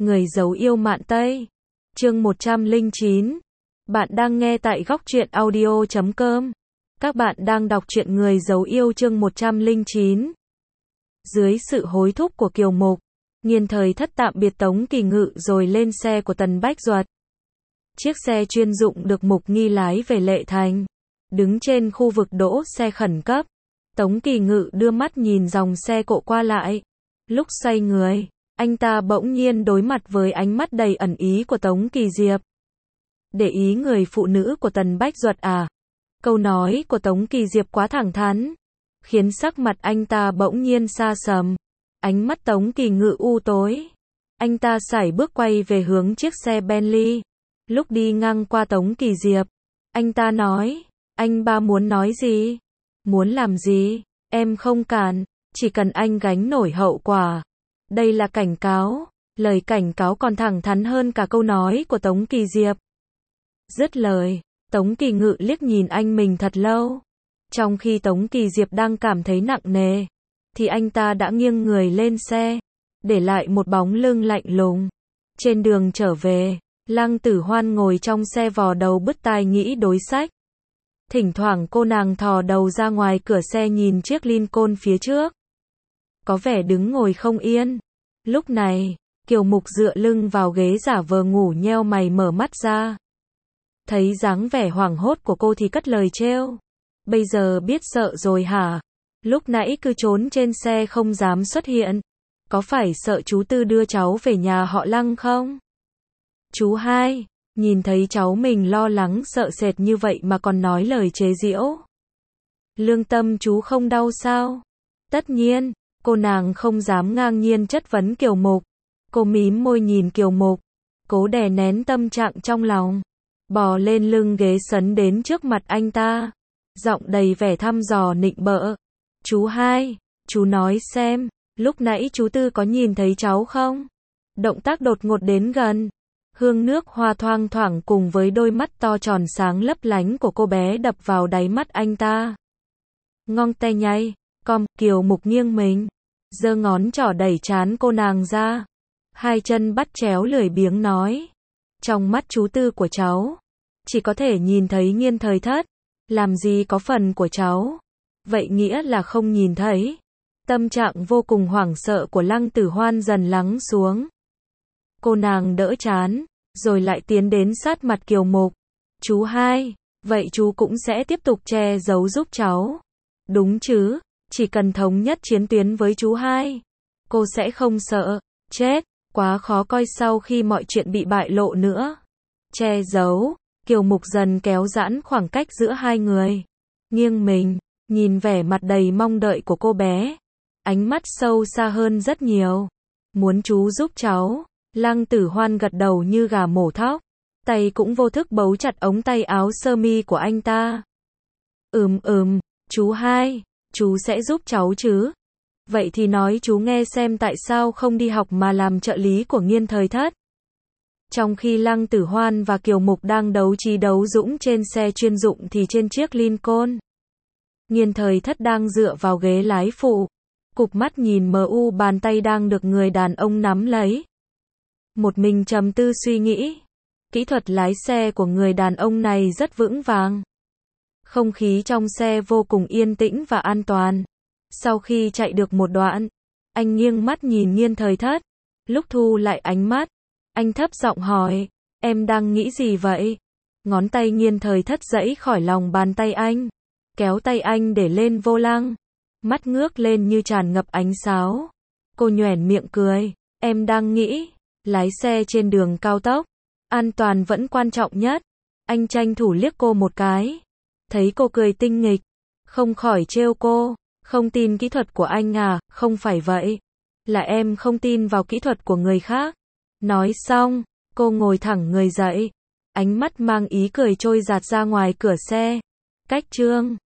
Người giấu yêu mạn Tây. Chương 109. Bạn đang nghe tại góc truyện audio.com. Các bạn đang đọc truyện Người giấu yêu chương 109. Dưới sự hối thúc của Kiều Mục, Nghiên Thời Thất tạm biệt Tống Kỳ Ngự rồi lên xe của Tần Bách Duật. Chiếc xe chuyên dụng được Mục Nghi lái về Lệ Thành. Đứng trên khu vực đỗ xe khẩn cấp, Tống Kỳ Ngự đưa mắt nhìn dòng xe cộ qua lại. Lúc xoay người, anh ta bỗng nhiên đối mặt với ánh mắt đầy ẩn ý của Tống Kỳ Diệp. Để ý người phụ nữ của Tần Bách Duật à? Câu nói của Tống Kỳ Diệp quá thẳng thắn, khiến sắc mặt anh ta bỗng nhiên sa sầm. Ánh mắt Tống Kỳ Ngự u tối. Anh ta sải bước quay về hướng chiếc xe Bentley. Lúc đi ngang qua Tống Kỳ Diệp, anh ta nói, anh ba muốn nói gì? Muốn làm gì? Em không cản, chỉ cần anh gánh nổi hậu quả. Đây là cảnh cáo, lời cảnh cáo còn thẳng thắn hơn cả câu nói của Tống Kỳ Diệp. Dứt lời, Tống Kỳ Ngự liếc nhìn anh mình thật lâu. Trong khi Tống Kỳ Diệp đang cảm thấy nặng nề, thì anh ta đã nghiêng người lên xe, để lại một bóng lưng lạnh lùng. Trên đường trở về, Lăng Tử Hoan ngồi trong xe vò đầu bứt tai nghĩ đối sách. Thỉnh thoảng cô nàng thò đầu ra ngoài cửa xe nhìn chiếc Lincoln phía trước. Có vẻ đứng ngồi không yên. Lúc này, Kiều Mục dựa lưng vào ghế giả vờ ngủ nheo mày mở mắt ra. Thấy dáng vẻ hoảng hốt của cô thì cất lời trêu. Bây giờ biết sợ rồi hả? Lúc nãy cứ trốn trên xe không dám xuất hiện. Có phải sợ chú Tư đưa cháu về nhà họ Lăng không? Chú hai, nhìn thấy cháu mình lo lắng sợ sệt như vậy mà còn nói lời chế giễu. Lương tâm chú không đau sao? Tất nhiên, cô nàng không dám ngang nhiên chất vấn Kiều Mục. Cô mím môi nhìn Kiều Mục, cố đè nén tâm trạng trong lòng. Bò lên lưng ghế sấn đến trước mặt anh ta. Giọng đầy vẻ thăm dò nịnh bợ. Chú hai, chú nói xem, lúc nãy chú Tư có nhìn thấy cháu không? Động tác đột ngột đến gần. Hương nước hoa thoang thoảng cùng với đôi mắt to tròn sáng lấp lánh của cô bé đập vào đáy mắt anh ta. Ngong tay nhay, Kiều Mục nghiêng mình, giơ ngón trỏ đẩy trán cô nàng ra. Hai chân bắt chéo lười biếng nói. Trong mắt chú Tư của cháu, chỉ có thể nhìn thấy Nghiên Thời Thất, làm gì có phần của cháu. Vậy nghĩa là không nhìn thấy. Tâm trạng vô cùng hoảng sợ của Lăng Tử Hoan dần lắng xuống. Cô nàng đỡ trán, rồi lại tiến đến sát mặt Kiều Mục. Chú hai, vậy chú cũng sẽ tiếp tục che giấu giúp cháu. Đúng chứ, chỉ cần thống nhất chiến tuyến với chú hai, cô sẽ không sợ. Chết, quá khó coi sau khi mọi chuyện bị bại lộ nữa. Che giấu, Kiều Mục dần kéo giãn khoảng cách giữa hai người. Nghiêng mình, nhìn vẻ mặt đầy mong đợi của cô bé. Ánh mắt sâu xa hơn rất nhiều. Muốn chú giúp cháu. Lăng Tử Hoan gật đầu như gà mổ thóc. Tay cũng vô thức bấu chặt ống tay áo sơ mi của anh ta. Chú hai, chú sẽ giúp cháu chứ? Vậy thì nói chú nghe xem tại sao không đi học mà làm trợ lý của Nghiên Thời Thất. Trong khi Lăng Tử Hoan và Kiều Mục đang đấu trí đấu dũng trên xe chuyên dụng thì trên chiếc Lincoln, Nghiên Thời Thất đang dựa vào ghế lái phụ, cụp mắt nhìn mờ u bàn tay đang được người đàn ông nắm lấy. Một mình trầm tư suy nghĩ. Kỹ thuật lái xe của người đàn ông này rất vững vàng. Không khí trong xe vô cùng yên tĩnh và an toàn. Sau khi chạy được một đoạn, anh nghiêng mắt nhìn Nghiên Thời Thất. Lúc thu lại ánh mắt, anh thấp giọng hỏi, em đang nghĩ gì vậy? Ngón tay Nghiên Thời Thất giãy khỏi lòng bàn tay anh, kéo tay anh để lên vô lăng. Mắt ngước lên như tràn ngập ánh sáo. Cô nhoẻn miệng cười, em đang nghĩ, lái xe trên đường cao tốc, an toàn vẫn quan trọng nhất. Anh tranh thủ liếc cô một cái. Thấy cô cười tinh nghịch, không khỏi trêu cô. Không tin kỹ thuật của anh à? Không phải vậy. Là em không tin vào kỹ thuật của người khác. Nói xong, cô ngồi thẳng người dậy. Ánh mắt mang ý cười trôi dạt ra ngoài cửa xe. Cách chương